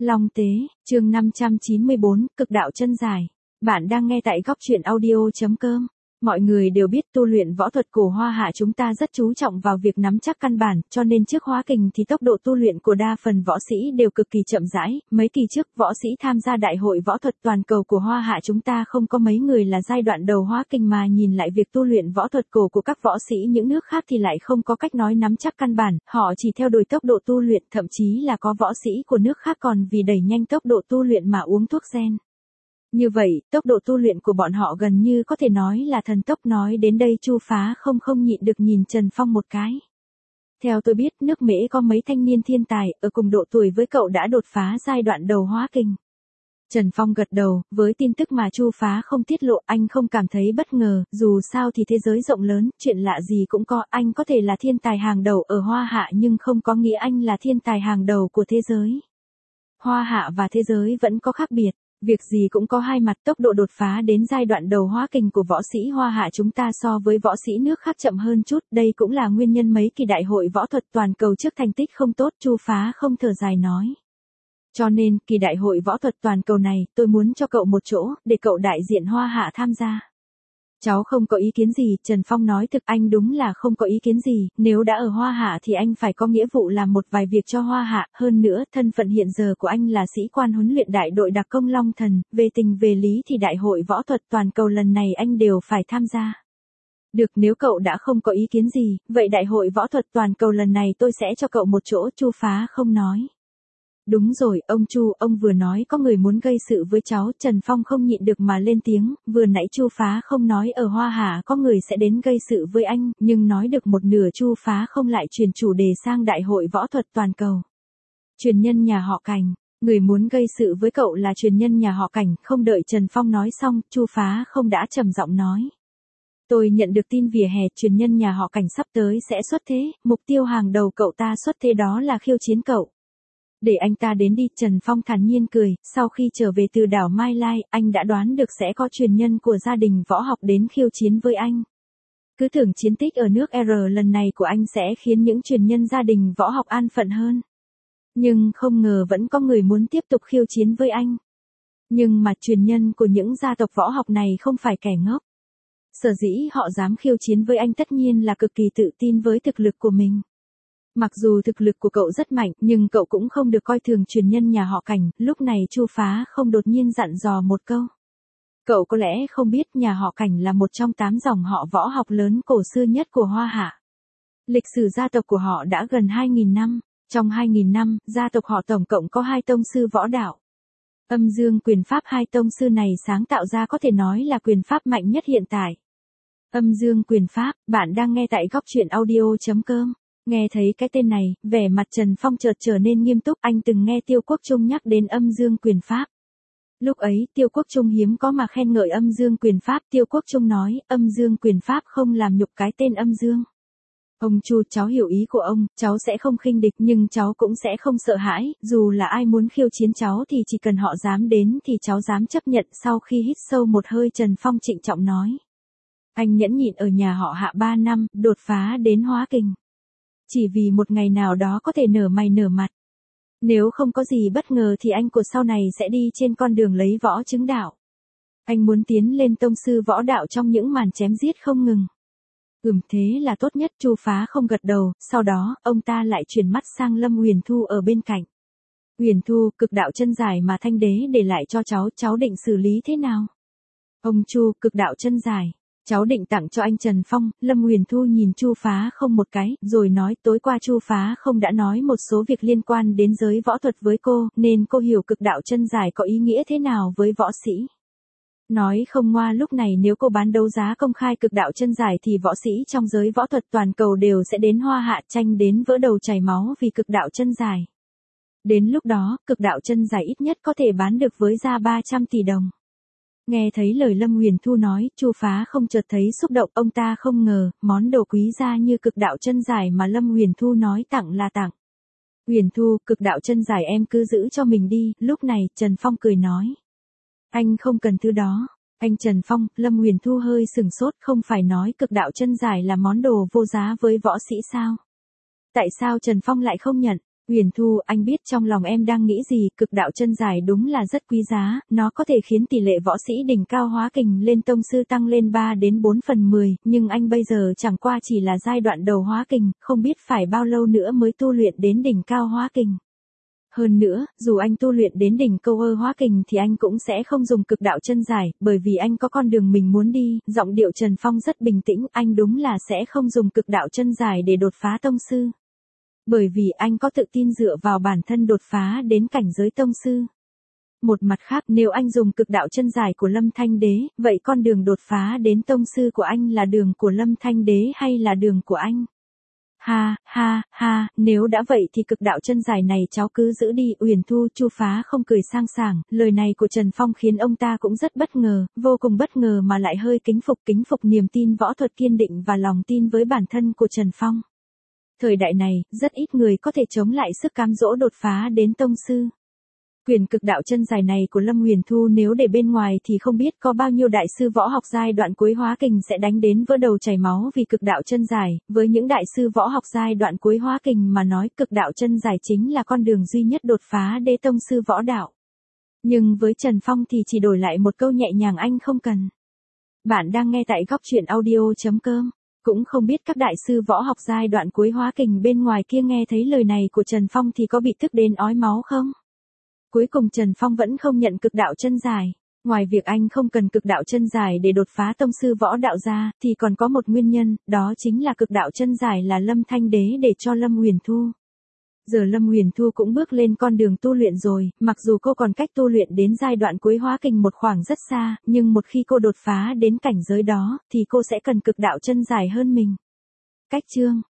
Long Tế, chương 594, Cực đạo chân dài. Bạn đang nghe tại góc truyện audio.com. Mọi người đều biết tu luyện võ thuật cổ Hoa Hạ chúng ta rất chú trọng vào việc nắm chắc căn bản, cho nên trước hóa kình thì tốc độ tu luyện của đa phần võ sĩ đều cực kỳ chậm rãi. Mấy kỳ trước võ sĩ tham gia đại hội võ thuật toàn cầu của Hoa Hạ chúng ta không có mấy người là giai đoạn đầu hóa kình, mà nhìn lại việc tu luyện võ thuật cổ của các võ sĩ những nước khác thì lại không có cách nói nắm chắc căn bản, họ chỉ theo đuổi tốc độ tu luyện, thậm chí là có võ sĩ của nước khác còn vì đẩy nhanh tốc độ tu luyện mà uống thuốc gen. Như vậy, tốc độ tu luyện của bọn họ gần như có thể nói là thần tốc. Nói đến đây Chu Phá không nhịn được nhìn Trần Phong một cái. Theo tôi biết, nước Mễ có mấy thanh niên thiên tài, ở cùng độ tuổi với cậu đã đột phá giai đoạn đầu hóa kình. Trần Phong gật đầu, với tin tức mà Chu Phá không tiết lộ anh không cảm thấy bất ngờ, dù sao thì thế giới rộng lớn, chuyện lạ gì cũng có, anh có thể là thiên tài hàng đầu ở Hoa Hạ nhưng không có nghĩa anh là thiên tài hàng đầu của thế giới. Hoa Hạ và thế giới vẫn có khác biệt. Việc gì cũng có hai mặt, tốc độ đột phá đến giai đoạn đầu hóa kình của võ sĩ Hoa Hạ chúng ta so với võ sĩ nước khác chậm hơn chút, đây cũng là nguyên nhân mấy kỳ đại hội võ thuật toàn cầu trước thành tích không tốt. Chu Phá không thở dài nói. Cho nên, kỳ đại hội võ thuật toàn cầu này, tôi muốn cho cậu một chỗ, để cậu đại diện Hoa Hạ tham gia. Cháu không có ý kiến gì, Trần Phong nói thực anh đúng là không có ý kiến gì, nếu đã ở Hoa Hạ thì anh phải có nghĩa vụ làm một vài việc cho Hoa Hạ, hơn nữa, thân phận hiện giờ của anh là sĩ quan huấn luyện đại đội đặc công Long Thần, về tình về lý thì đại hội võ thuật toàn cầu lần này anh đều phải tham gia. Được, nếu cậu đã không có ý kiến gì, vậy đại hội võ thuật toàn cầu lần này tôi sẽ cho cậu một chỗ. Chu Phá không nói. Đúng rồi, ông Chu, ông vừa nói có người muốn gây sự với cháu. Trần Phong không nhịn được mà lên tiếng, vừa nãy Chu Phá không nói ở Hoa Hạ có người sẽ đến gây sự với anh, nhưng nói được một nửa Chu Phá không lại chuyển chủ đề sang đại hội võ thuật toàn cầu. Truyền nhân nhà họ Cảnh, người muốn gây sự với cậu là truyền nhân nhà họ Cảnh. Không đợi Trần Phong nói xong, Chu Phá không đã trầm giọng nói. Tôi nhận được tin vỉa hè truyền nhân nhà họ Cảnh sắp tới sẽ xuất thế, mục tiêu hàng đầu cậu ta xuất thế đó là khiêu chiến cậu. Để anh ta đến đi, Trần Phong thản nhiên cười, sau khi trở về từ đảo Mai Lai, anh đã đoán được sẽ có truyền nhân của gia đình võ học đến khiêu chiến với anh. Cứ tưởng chiến tích ở nước R lần này của anh sẽ khiến những truyền nhân gia đình võ học an phận hơn. Nhưng không ngờ vẫn có người muốn tiếp tục khiêu chiến với anh. Nhưng mà truyền nhân của những gia tộc võ học này không phải kẻ ngốc. Sở dĩ họ dám khiêu chiến với anh tất nhiên là cực kỳ tự tin với thực lực của mình. Mặc dù thực lực của cậu rất mạnh, nhưng cậu cũng không được coi thường truyền nhân nhà họ Cảnh. Lúc này Chu Phá không đột nhiên dặn dò một câu. Cậu có lẽ không biết nhà họ Cảnh là một trong 8 dòng họ võ học lớn cổ xưa nhất của Hoa Hạ. Lịch sử gia tộc của họ đã gần 2.000 năm. Trong 2.000 năm, gia tộc họ tổng cộng có 2 tông sư võ đạo. Âm Dương quyền pháp. 2 tông sư này sáng tạo ra có thể nói là quyền pháp mạnh nhất hiện tại. Âm Dương quyền pháp, bạn đang nghe tại góc truyện audio.com. Nghe thấy cái tên này, vẻ mặt Trần Phong chợt trở nên nghiêm túc. Anh từng nghe Tiêu Quốc Trung nhắc đến âm dương quyền pháp. Lúc ấy, Tiêu Quốc Trung hiếm có mà khen ngợi âm dương quyền pháp. Tiêu Quốc Trung nói, âm dương quyền pháp không làm nhục cái tên âm dương. Ông Chu, cháu hiểu ý của ông, cháu sẽ không khinh địch nhưng cháu cũng sẽ không sợ hãi, dù là ai muốn khiêu chiến cháu thì chỉ cần họ dám đến thì cháu dám chấp nhận. Sau khi hít sâu một hơi Trần Phong trịnh trọng nói. Anh nhẫn nhịn ở nhà họ Hạ 3 năm, đột phá đến hóa kình. Chỉ vì một ngày nào đó có thể nở mày nở mặt. Nếu không có gì bất ngờ thì anh của sau này sẽ đi trên con đường lấy võ chứng đạo. Anh muốn tiến lên tông sư võ đạo trong những màn chém giết không ngừng. Thế là tốt nhất. Chu Phá không gật đầu, sau đó, ông ta lại chuyển mắt sang Lâm Huyền Thu ở bên cạnh. Huyền Thu, cực đạo chân dài mà Thanh Đế để lại cho cháu định xử lý thế nào? Ông Chu, cực đạo chân dài. Cháu định tặng cho anh Trần Phong. Lâm Huyền Thu nhìn Chu Phá không một cái, rồi nói tối qua Chu Phá không đã nói một số việc liên quan đến giới võ thuật với cô, nên cô hiểu cực đạo chân dài có ý nghĩa thế nào với võ sĩ. Nói không ngoa, lúc này nếu cô bán đấu giá công khai cực đạo chân dài thì võ sĩ trong giới võ thuật toàn cầu đều sẽ đến Hoa Hạ tranh đến vỡ đầu chảy máu vì cực đạo chân dài. Đến lúc đó, cực đạo chân dài ít nhất có thể bán được với giá 300 tỷ đồng. Nghe thấy lời Lâm Huyền Thu nói, Chu Phá không chợt thấy xúc động. Ông ta không ngờ, món đồ quý giá như cực đạo chân dài mà Lâm Huyền Thu nói tặng là tặng. Huyền Thu, cực đạo chân dài em cứ giữ cho mình đi. Lúc này, Trần Phong cười nói. Anh không cần thứ đó. Anh Trần Phong, Lâm Huyền Thu hơi sửng sốt, không phải nói cực đạo chân dài là món đồ vô giá với võ sĩ sao? Tại sao Trần Phong lại không nhận? Huyền Thu, anh biết trong lòng em đang nghĩ gì, cực đạo chân giải đúng là rất quý giá, nó có thể khiến tỷ lệ võ sĩ đỉnh cao hóa kình lên tông sư tăng lên 3 đến 4 phần 10, nhưng anh bây giờ chẳng qua chỉ là giai đoạn đầu hóa kình, không biết phải bao lâu nữa mới tu luyện đến đỉnh cao hóa kình. Hơn nữa, dù anh tu luyện đến đỉnh câu ơ hóa kình thì anh cũng sẽ không dùng cực đạo chân giải, bởi vì anh có con đường mình muốn đi, giọng điệu Trần Phong rất bình tĩnh, anh đúng là sẽ không dùng cực đạo chân giải để đột phá tông sư. Bởi vì anh có tự tin dựa vào bản thân đột phá đến cảnh giới tông sư. Một mặt khác, nếu anh dùng cực đạo chân giải của Lâm Thanh Đế, vậy con đường đột phá đến tông sư của anh là đường của Lâm Thanh Đế hay là đường của anh? Ha, ha, ha, nếu đã vậy thì cực đạo chân giải này cháu cứ giữ đi. Uyển Thu, Chu Phá không cười sang sảng, lời này của Trần Phong khiến ông ta cũng rất bất ngờ, vô cùng bất ngờ mà lại hơi kính phục niềm tin võ thuật kiên định và lòng tin với bản thân của Trần Phong. Thời đại này, rất ít người có thể chống lại sức cám dỗ đột phá đến tông sư. Quyền cực đạo chân dài này của Lâm Huyền Thu nếu để bên ngoài thì không biết có bao nhiêu đại sư võ học giai đoạn cuối hóa kình sẽ đánh đến vỡ đầu chảy máu vì cực đạo chân dài, với những đại sư võ học giai đoạn cuối hóa kình mà nói cực đạo chân dài chính là con đường duy nhất đột phá đế tông sư võ đạo. Nhưng với Trần Phong thì chỉ đổi lại một câu nhẹ nhàng anh không cần. Bạn đang nghe tại góc truyện audio.com. Cũng không biết các đại sư võ học giai đoạn cuối hóa kình bên ngoài kia nghe thấy lời này của Trần Phong thì có bị tức đến ói máu không? Cuối cùng Trần Phong vẫn không nhận cực đạo chân giải. Ngoài việc anh không cần cực đạo chân giải để đột phá tông sư võ đạo ra, thì còn có một nguyên nhân, đó chính là cực đạo chân giải là Lâm Thanh Đế để cho Lâm Huyền Thu. Giờ Lâm Huyền Thu cũng bước lên con đường tu luyện rồi, mặc dù cô còn cách tu luyện đến giai đoạn cuối hóa kình một khoảng rất xa, nhưng một khi cô đột phá đến cảnh giới đó, thì cô sẽ cần cực đạo chân giải hơn mình. Cách chương